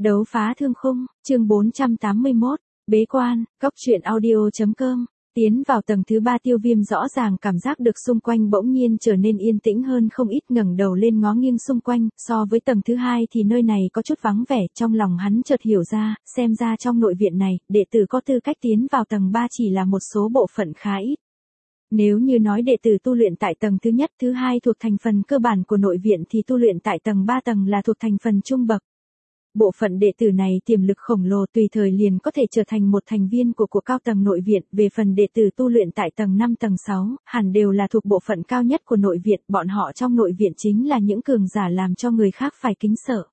Đấu phá thương khung, chương 481, bế quan, góc truyện audio.com. Tiến vào tầng thứ 3 Tiêu Viêm rõ ràng cảm giác được xung quanh bỗng nhiên trở nên yên tĩnh hơn không ít, ngẩng đầu lên ngó nghiêng xung quanh, so với tầng thứ 2 thì nơi này có chút vắng vẻ, trong lòng hắn chợt hiểu ra, xem ra trong nội viện này, đệ tử có tư cách tiến vào tầng 3 chỉ là một số bộ phận khá ít. Nếu như nói đệ tử tu luyện tại tầng thứ nhất, thứ hai thuộc thành phần cơ bản của nội viện thì tu luyện tại tầng 3 tầng là thuộc thành phần trung bậc. Bộ phận đệ tử này tiềm lực khổng lồ, tùy thời liền có thể trở thành một thành viên của cao tầng nội viện. Về phần đệ tử tu luyện tại tầng 5 tầng 6, hẳn đều là thuộc bộ phận cao nhất của nội viện, bọn họ trong nội viện chính là những cường giả làm cho người khác phải kính sợ.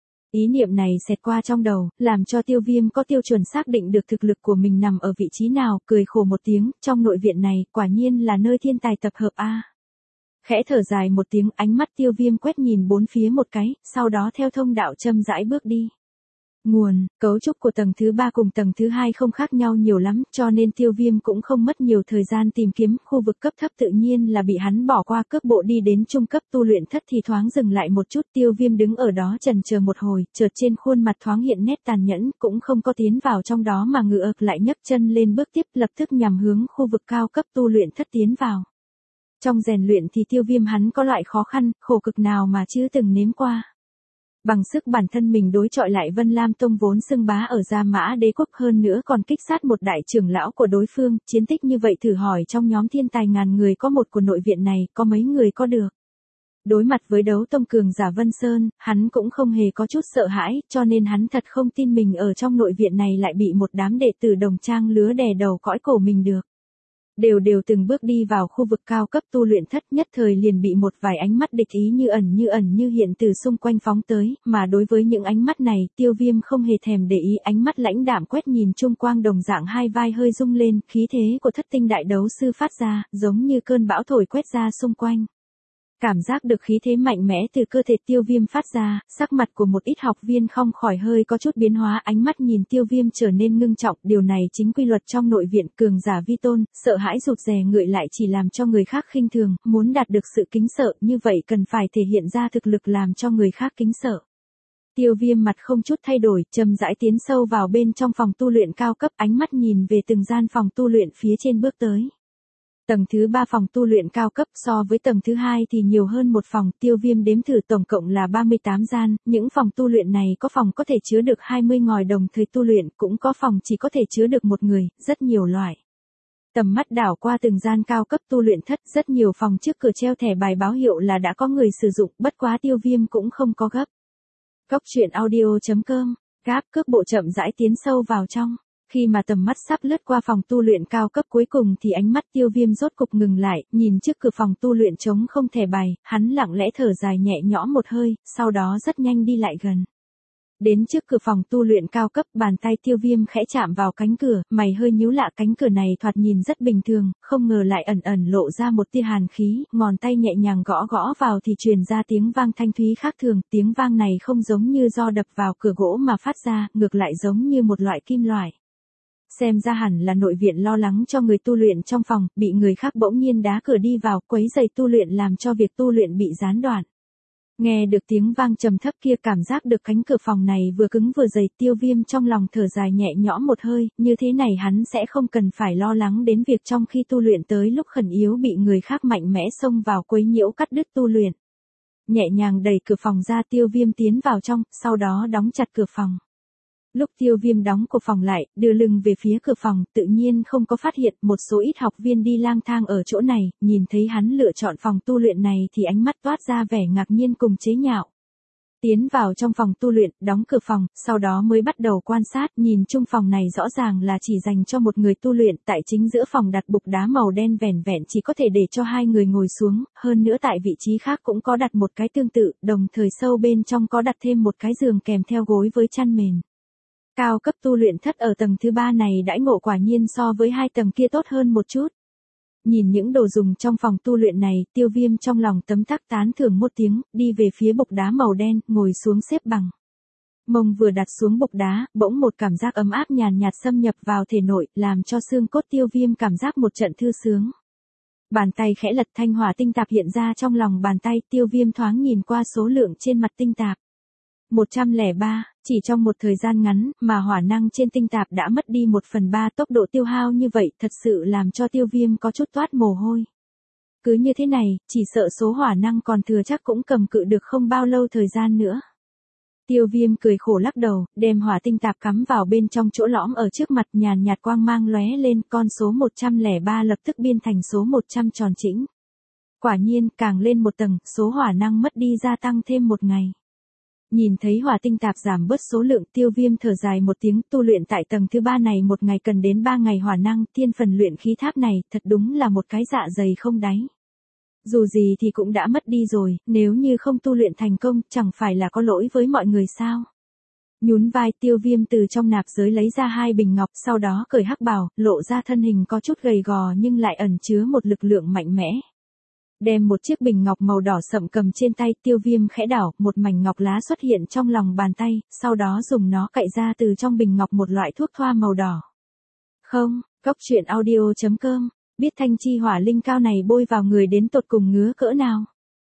Ý niệm này xẹt qua trong đầu, làm cho Tiêu Viêm có tiêu chuẩn xác định được thực lực của mình nằm ở vị trí nào, cười khổ một tiếng, trong nội viện này, quả nhiên là nơi thiên tài tập hợp a. Khẽ thở dài một tiếng, ánh mắt Tiêu Viêm quét nhìn bốn phía một cái, sau đó theo thông đạo chậm rãi bước đi. Nguồn, cấu trúc của tầng thứ 3 cùng tầng thứ 2 không khác nhau nhiều lắm, cho nên Tiêu Viêm cũng không mất nhiều thời gian tìm kiếm, khu vực cấp thấp tự nhiên là bị hắn bỏ qua, cước bộ đi đến trung cấp tu luyện thất thì thoáng dừng lại một chút. Tiêu Viêm đứng ở đó chần chờ một hồi, chợt trên khuôn mặt thoáng hiện nét tàn nhẫn, cũng không có tiến vào trong đó mà ngự ực lại nhấc chân lên bước tiếp, lập tức nhằm hướng khu vực cao cấp tu luyện thất tiến vào. Trong rèn luyện thì Tiêu Viêm hắn có loại khó khăn, khổ cực nào mà chưa từng nếm qua. Bằng sức bản thân mình đối chọi lại Vân Lam Tông vốn xưng bá ở Gia Mã Đế quốc, hơn nữa còn kích sát một đại trưởng lão của đối phương, chiến tích như vậy thử hỏi trong nhóm thiên tài ngàn người có một của nội viện này, có mấy người có được. Đối mặt với đấu tông cường giả Vân Sơn, hắn cũng không hề có chút sợ hãi, cho nên hắn thật không tin mình ở trong nội viện này lại bị một đám đệ tử đồng trang lứa đè đầu cõi cổ mình được. Đều từng bước đi vào khu vực cao cấp tu luyện thất, nhất thời liền bị một vài ánh mắt địch ý như ẩn như hiện từ xung quanh phóng tới, mà đối với những ánh mắt này, Tiêu Viêm không hề thèm để ý, ánh mắt lãnh đạm quét nhìn trung quang đồng dạng, hai vai hơi rung lên, khí thế của thất tinh đại đấu sư phát ra, giống như cơn bão thổi quét ra xung quanh. Cảm giác được khí thế mạnh mẽ từ cơ thể Tiêu Viêm phát ra, sắc mặt của một ít học viên không khỏi hơi có chút biến hóa, ánh mắt nhìn Tiêu Viêm trở nên ngưng trọng, điều này chính quy luật trong nội viện, cường giả vi tôn, sợ hãi rụt rè ngược lại chỉ làm cho người khác khinh thường, muốn đạt được sự kính sợ, như vậy cần phải thể hiện ra thực lực làm cho người khác kính sợ. Tiêu Viêm mặt không chút thay đổi, chậm rãi tiến sâu vào bên trong phòng tu luyện cao cấp, ánh mắt nhìn về từng gian phòng tu luyện phía trên bước tới. Tầng thứ 3 phòng tu luyện cao cấp, so với tầng thứ 2 thì nhiều hơn một phòng. Tiêu Viêm đếm thử tổng cộng là 38 gian, những phòng tu luyện này có phòng có thể chứa được 20 ngòi đồng thời tu luyện, cũng có phòng chỉ có thể chứa được một người, rất nhiều loại. Tầm mắt đảo qua từng gian cao cấp tu luyện thất, rất nhiều phòng trước cửa treo thẻ bài báo hiệu là đã có người sử dụng, bất quá Tiêu Viêm cũng không có gấp. Góc truyện audio.com, gáp cước bộ chậm rãi tiến sâu vào trong. Khi mà tầm mắt sắp lướt qua phòng tu luyện cao cấp cuối cùng thì ánh mắt Tiêu Viêm rốt cục ngừng lại, nhìn trước cửa phòng tu luyện trống không thẻ bài, hắn lặng lẽ thở dài nhẹ nhõm một hơi, sau đó rất nhanh đi lại gần. Đến trước cửa phòng tu luyện cao cấp, bàn tay Tiêu Viêm khẽ chạm vào cánh cửa, mày hơi nhíu lạ, cánh cửa này thoạt nhìn rất bình thường, không ngờ lại ẩn lộ ra một tia hàn khí, ngón tay nhẹ nhàng gõ vào thì truyền ra tiếng vang thanh thúy khác thường, tiếng vang này không giống như do đập vào cửa gỗ mà phát ra, ngược lại giống như một loại kim loại. Xem ra hẳn là nội viện lo lắng cho người tu luyện trong phòng, bị người khác bỗng nhiên đá cửa đi vào, quấy rầy tu luyện làm cho việc tu luyện bị gián đoạn. Nghe được tiếng vang trầm thấp kia, cảm giác được cánh cửa phòng này vừa cứng vừa dày, Tiêu Viêm trong lòng thở dài nhẹ nhõm một hơi, như thế này hắn sẽ không cần phải lo lắng đến việc trong khi tu luyện tới lúc khẩn yếu bị người khác mạnh mẽ xông vào quấy nhiễu cắt đứt tu luyện. Nhẹ nhàng đẩy cửa phòng ra, Tiêu Viêm tiến vào trong, sau đó đóng chặt cửa phòng. Lúc Tiêu Viêm đóng cửa phòng lại, đưa lưng về phía cửa phòng, tự nhiên không có phát hiện một số ít học viên đi lang thang ở chỗ này, nhìn thấy hắn lựa chọn phòng tu luyện này thì ánh mắt toát ra vẻ ngạc nhiên cùng chế nhạo. Tiến vào trong phòng tu luyện, đóng cửa phòng, sau đó mới bắt đầu quan sát, nhìn chung phòng này rõ ràng là chỉ dành cho một người tu luyện, tại chính giữa phòng đặt bục đá màu đen vẻn vẹn chỉ có thể để cho hai người ngồi xuống, hơn nữa tại vị trí khác cũng có đặt một cái tương tự, đồng thời sâu bên trong có đặt thêm một cái giường kèm theo gối với chăn mền. Cao cấp tu luyện thất ở tầng thứ 3 này đãi ngộ quả nhiên so với hai tầng kia tốt hơn một chút. Nhìn những đồ dùng trong phòng tu luyện này, Tiêu Viêm trong lòng tấm tắc tán thưởng một tiếng, đi về phía bục đá màu đen, ngồi xuống xếp bằng. Mông vừa đặt xuống bục đá, bỗng một cảm giác ấm áp nhàn nhạt xâm nhập vào thể nội, làm cho xương cốt Tiêu Viêm cảm giác một trận thư sướng. Bàn tay khẽ lật, thanh hỏa tinh tạp hiện ra trong lòng bàn tay, Tiêu Viêm thoáng nhìn qua số lượng trên mặt tinh tạp. 103, Chỉ trong một thời gian ngắn mà hỏa năng trên tinh tạp đã mất đi 1/3 tốc độ tiêu hao như vậy thật sự làm cho Tiêu Viêm có chút toát mồ hôi. Cứ như thế này, chỉ sợ số hỏa năng còn thừa chắc cũng cầm cự được không bao lâu thời gian nữa. Tiêu Viêm cười khổ lắc đầu, đem hỏa tinh tạp cắm vào bên trong chỗ lõm ở trước mặt, nhàn nhạt quang mang lóe lên, con số 103 lập tức biên thành số 100 tròn chỉnh. Quả nhiên, càng lên một tầng, số hỏa năng mất đi gia tăng thêm một ngày. Nhìn thấy hỏa tinh tạp giảm bớt số lượng, Tiêu Viêm thở dài một tiếng, tu luyện tại tầng thứ 3 này một ngày cần đến 3 ngày hỏa năng, thiên phần luyện khí tháp này, thật đúng là một cái dạ dày không đáy. Dù gì thì cũng đã mất đi rồi, nếu như không tu luyện thành công, chẳng phải là có lỗi với mọi người sao? Nhún vai, Tiêu Viêm từ trong nạp giới lấy ra 2 bình ngọc, sau đó cởi hắc bào, lộ ra thân hình có chút gầy gò nhưng lại ẩn chứa một lực lượng mạnh mẽ. Đem một chiếc bình ngọc màu đỏ sậm cầm trên tay, Tiêu Viêm khẽ đảo, một mảnh ngọc lá xuất hiện trong lòng bàn tay, sau đó dùng nó cạy ra từ trong bình ngọc một loại thuốc thoa màu đỏ. Không, Cốc Truyện Audio.com, biết thanh chi hỏa linh cao này bôi vào người đến tột cùng ngứa cỡ nào.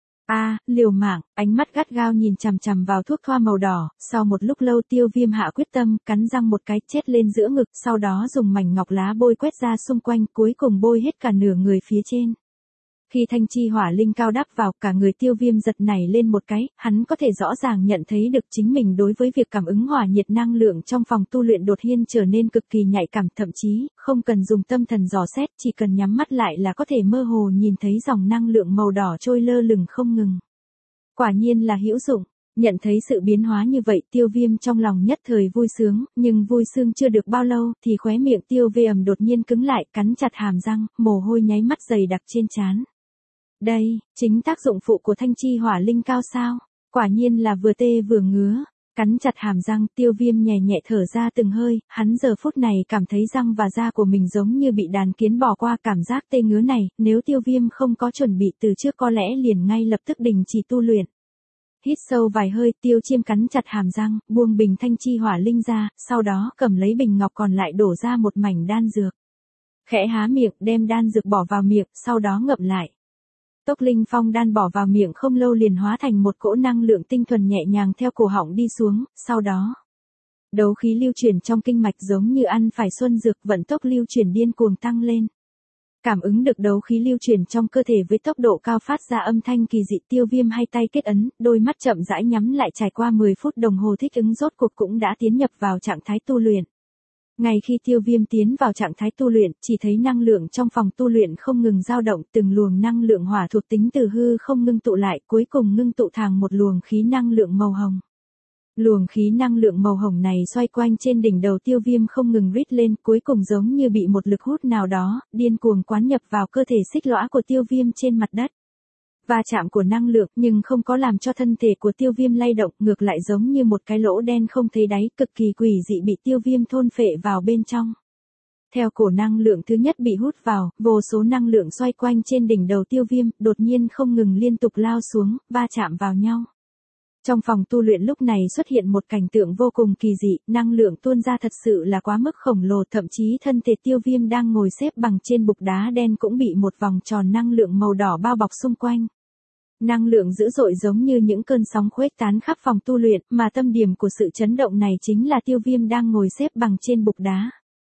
Liều mạng, ánh mắt gắt gao nhìn chằm chằm vào thuốc thoa màu đỏ, sau một lúc lâu Tiêu Viêm hạ quyết tâm, cắn răng một cái chết lên giữa ngực, sau đó dùng mảnh ngọc lá bôi quét ra xung quanh, cuối cùng bôi hết cả nửa người phía trên. Khi thanh chi hỏa linh cao đắp vào, cả người Tiêu Viêm giật nảy lên một cái, hắn có thể rõ ràng nhận thấy được chính mình đối với việc cảm ứng hỏa nhiệt năng lượng trong phòng tu luyện đột nhiên trở nên cực kỳ nhạy cảm, thậm chí, không cần dùng tâm thần dò xét, chỉ cần nhắm mắt lại là có thể mơ hồ nhìn thấy dòng năng lượng màu đỏ trôi lơ lửng không ngừng. Quả nhiên là hữu dụng. Nhận thấy sự biến hóa như vậy, Tiêu Viêm trong lòng nhất thời vui sướng, nhưng vui sướng chưa được bao lâu, thì khóe miệng Tiêu Viêm đột nhiên cứng lại, cắn chặt hàm răng, mồ hôi nháy mắt dày đặc trên trán. Đây, chính tác dụng phụ của thanh chi hỏa linh cao sao? Quả nhiên là vừa tê vừa ngứa. Cắn chặt hàm răng, Tiêu Viêm nhẹ nhẹ thở ra từng hơi, hắn giờ phút này cảm thấy răng và da của mình giống như bị đàn kiến bỏ qua, cảm giác tê ngứa này, nếu Tiêu Viêm không có chuẩn bị từ trước có lẽ liền ngay lập tức đình chỉ tu luyện. Hít sâu vài hơi, Tiêu Chiêm cắn chặt hàm răng, buông bình thanh chi hỏa linh ra, sau đó cầm lấy bình ngọc còn lại đổ ra một mảnh đan dược. Khẽ há miệng, đem đan dược bỏ vào miệng, sau đó ngậm lại. Tốc linh phong đan bỏ vào miệng không lâu liền hóa thành một cỗ năng lượng tinh thuần nhẹ nhàng theo cổ họng đi xuống, sau đó đấu khí lưu chuyển trong kinh mạch giống như ăn phải xuân dược, vận tốc lưu chuyển điên cuồng tăng lên. Cảm ứng được đấu khí lưu chuyển trong cơ thể với tốc độ cao phát ra âm thanh kỳ dị, Tiêu Viêm hai tay kết ấn, đôi mắt chậm rãi nhắm lại, trải qua 10 phút đồng hồ thích ứng rốt cuộc cũng đã tiến nhập vào trạng thái tu luyện. Ngay khi Tiêu Viêm tiến vào trạng thái tu luyện, chỉ thấy năng lượng trong phòng tu luyện không ngừng dao động, từng luồng năng lượng hỏa thuộc tính từ hư không ngưng tụ lại, cuối cùng ngưng tụ thành một luồng khí năng lượng màu hồng. Luồng khí năng lượng màu hồng này xoay quanh trên đỉnh đầu Tiêu Viêm không ngừng rít lên, cuối cùng giống như bị một lực hút nào đó, điên cuồng quán nhập vào cơ thể xích lõa của Tiêu Viêm trên mặt đất. Va chạm của năng lượng nhưng không có làm cho thân thể của Tiêu Viêm lay động, ngược lại giống như một cái lỗ đen không thấy đáy, cực kỳ quỷ dị bị Tiêu Viêm thôn phệ vào bên trong. Theo cổ năng lượng thứ nhất bị hút vào, vô số năng lượng xoay quanh trên đỉnh đầu Tiêu Viêm, đột nhiên không ngừng liên tục lao xuống, va chạm vào nhau. Trong phòng tu luyện lúc này xuất hiện một cảnh tượng vô cùng kỳ dị, năng lượng tuôn ra thật sự là quá mức khổng lồ, thậm chí thân thể Tiêu Viêm đang ngồi xếp bằng trên bục đá đen cũng bị một vòng tròn năng lượng màu đỏ bao bọc xung quanh. Năng lượng dữ dội giống như những cơn sóng khuếch tán khắp phòng tu luyện, mà tâm điểm của sự chấn động này chính là Tiêu Viêm đang ngồi xếp bằng trên bục đá.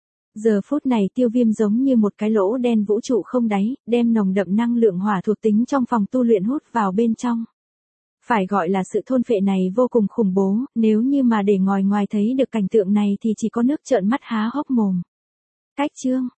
Giờ phút này Tiêu Viêm giống như một cái lỗ đen vũ trụ không đáy, đem nồng đậm năng lượng hỏa thuộc tính trong phòng tu luyện hút vào bên trong. Phải gọi là sự thôn phệ này vô cùng khủng bố, nếu như mà để ngồi ngoài thấy được cảnh tượng này thì chỉ có nước trợn mắt há hốc mồm. Cách chương